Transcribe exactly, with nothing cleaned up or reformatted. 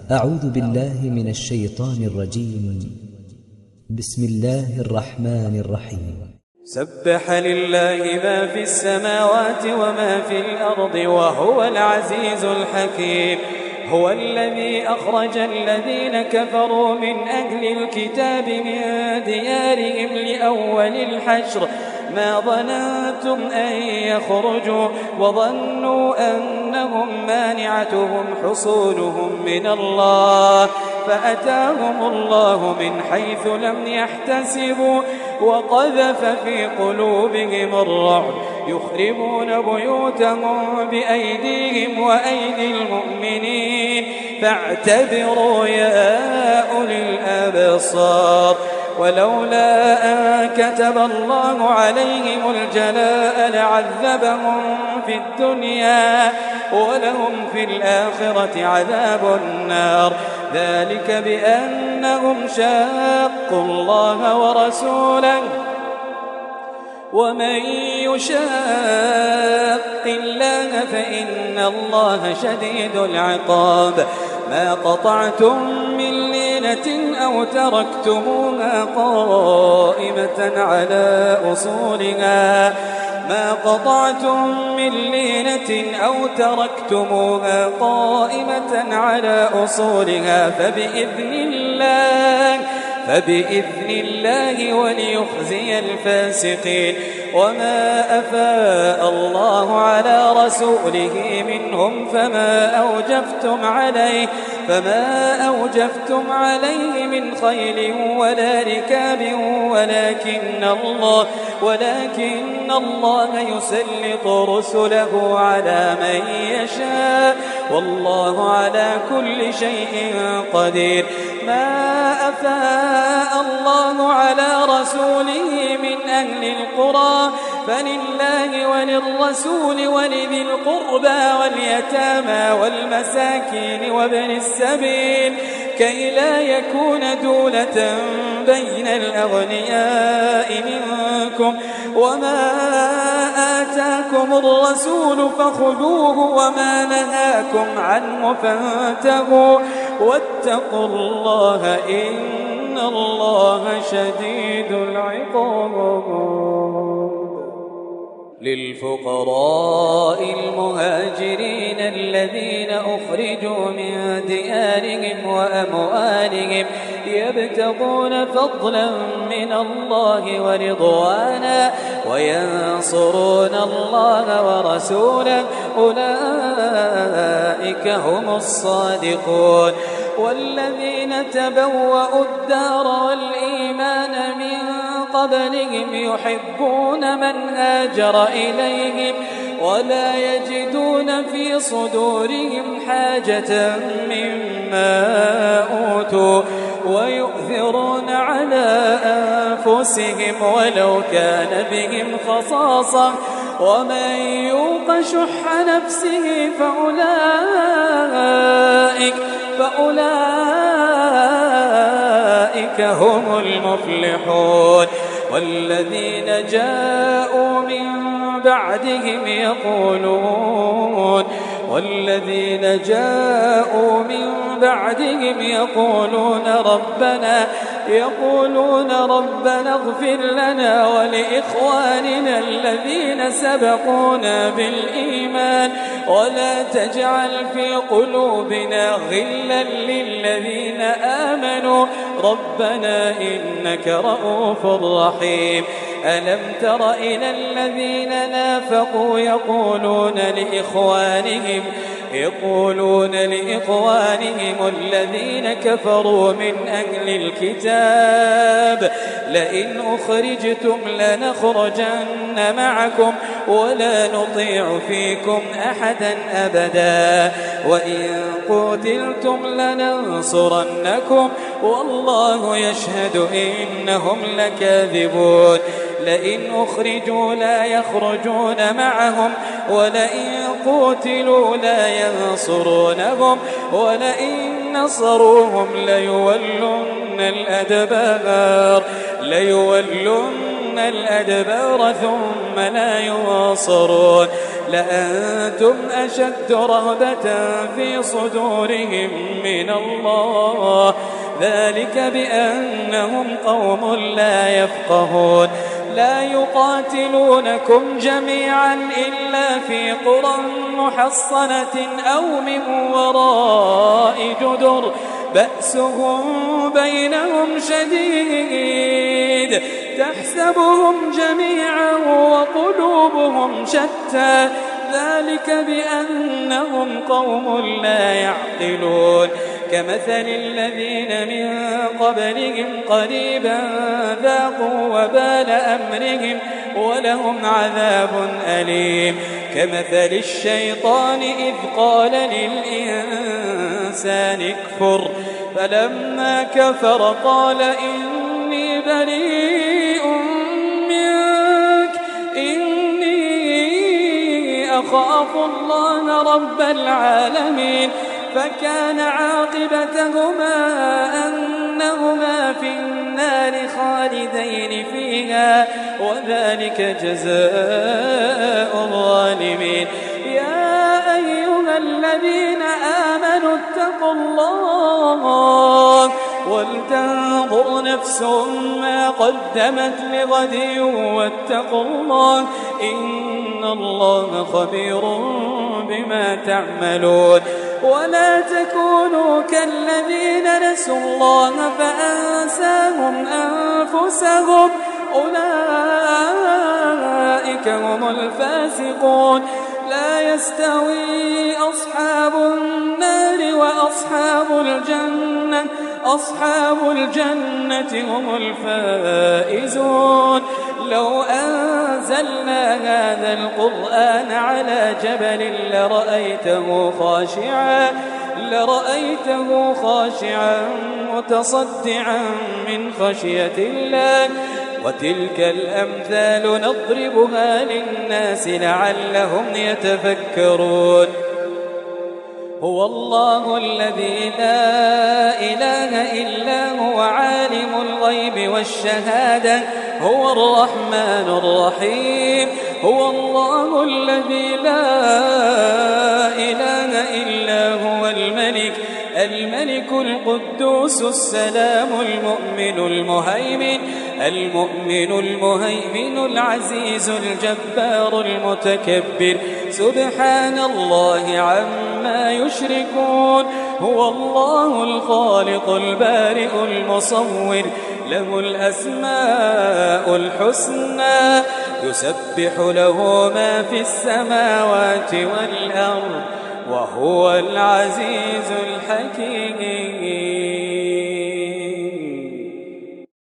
أعوذ بالله من الشيطان الرجيم. بسم الله الرحمن الرحيم. سبح لله ما في السماوات وما في الأرض وهو العزيز الحكيم. هو الذي أخرج الذين كفروا من أهل الكتاب من ديارهم لأول الحشر ما ظننتم أن يخرجوا وظنوا أنهم مانعتهم حصولهم من الله فأتاهم الله من حيث لم يحتسبوا وقذف في قلوبهم الرعب يخربون بيوتهم بأيديهم وأيدي المؤمنين فاعتبروا يا أولي الأبصار. ولولا أن كتب الله عليهم الجلاء لعذبهم في الدنيا ولهم في الآخرة عذاب النار ذلك بأنهم شاقوا الله ورسوله ومن يشاق الله فإن الله شديد العقاب. ما قطعتم من لينة أو تركتموها قائمة على أصولها ما قطعتم من لينة أو تركتموها قائمة على أصولها فبإذن الله فبإذن الله وليخزي الفاسقين. وما أفاء الله على رسوله منهم فما أوجفتم عليه فما أوجفتم عليه من خيل ولا ركاب ولكن الله ولكن الله يسلط رسله على من يشاء والله على كل شيء قدير. ما أفاء الله على رسوله من أهل القرى فلله وللرسول ولذي القربى واليتامى والمساكين وابن السبيل كي لا يكون دولة بين الأغنياء منكم. وما آتاكم الرسول فخذوه وما نهاكم عنه فانتهوا واتقوا الله إن الله شديد العقاب. للفقراء المهاجرين الذين أخرجوا من ديارهم وأموالهم يبتغون فضلا من الله ورضوانا وينصرون الله ورسوله أولئك هم الصادقون. والذين تبوأوا الدار والإيمان من قبلهم يحبون من هاجر إليهم ولا يجدون في صدورهم حاجة مما أوتوا ويؤثرون على أنفسهم ولو كان بهم خصاصة ومن يوق شح نفسه فأولئك فأولئك هم المفلحون. والذين جاءوا من بعدهم يقولون والذين جاءوا من بعدهم يقولون ربنا يقولون ربنا اغفر لنا ولإخواننا الذين سبقونا بالإيمان ولا تجعل في قلوبنا غلا للذين آمنوا ربنا إنك رؤوف رحيم. ألم تر إلى الذين نافقوا يقولون لإخوانهم يقولون لإخوانهم الذين كفروا من أهل الكتاب لئن أخرجتم لنخرجن معكم ولا نطيع فيكم أحدا أبدا وإن قتلتم لننصرنكم والله يشهد إنهم لكاذبون. لئن أخرجوا لا يخرجون معهم ولئن قتلوا لا ينصرونهم ولئن نصروهم ليولن الأدبار ليولن الأدبار ثم لا ينصرون لأنتم أشد رهبة في صدورهم من الله، ذلك بأنهم قوم لا يفقهون. لا يقاتلونكم جميعا إلا في قرى محصنة أو من وراء جدر بأسهم بينهم شديد، تحسبهم جميعا وقلوبهم شتى، ذلك بأنهم قوم لا يعقلون. كمثل الذين من قبلهم قريبا ذاقوا وبال أمرهم ولهم عذاب أليم. كمثل الشيطان إذ قال للإنسان اكفر فلما كفر قال إني بريء منك إني أخاف الله رب العالمين. فكان عاقبتهما أنهما في النار خالدين فيها، وذلك جزاء الظالمين. يا أيها الذين آمنوا اتقوا الله ولتنظر نفس ما قدمت لغد واتقوا الله إن الله خبير بما تعملون. ولا تكونوا كالذين نسوا الله فأنساهم أنفسهم أولئك هم الفاسقون. لا يستوي أصحاب النار وأصحاب الجنة أصحاب الجنة هم الفائزون. لو أنزلنا هذا القرآن على جبل لرأيته خاشعا لرأيته خاشعا متصدعا من خشية الله. وتلك الأمثال نضربها للناس لعلهم يتفكرون. هو الله الذي لا إله إلا هو عالم الغيب والشهادة هو الرحمن الرحيم. هو الله الذي لا إله إلا هو الملك الملك القدوس السلام المؤمن المهيمن المؤمن المهيمن العزيز الجبار المتكبر سبحان الله عما يشركون. هو الله الخالق البارئ المصور له الأسماء الحسنى يسبح له ما في السماوات والأرض وهو العزيز الحكيم.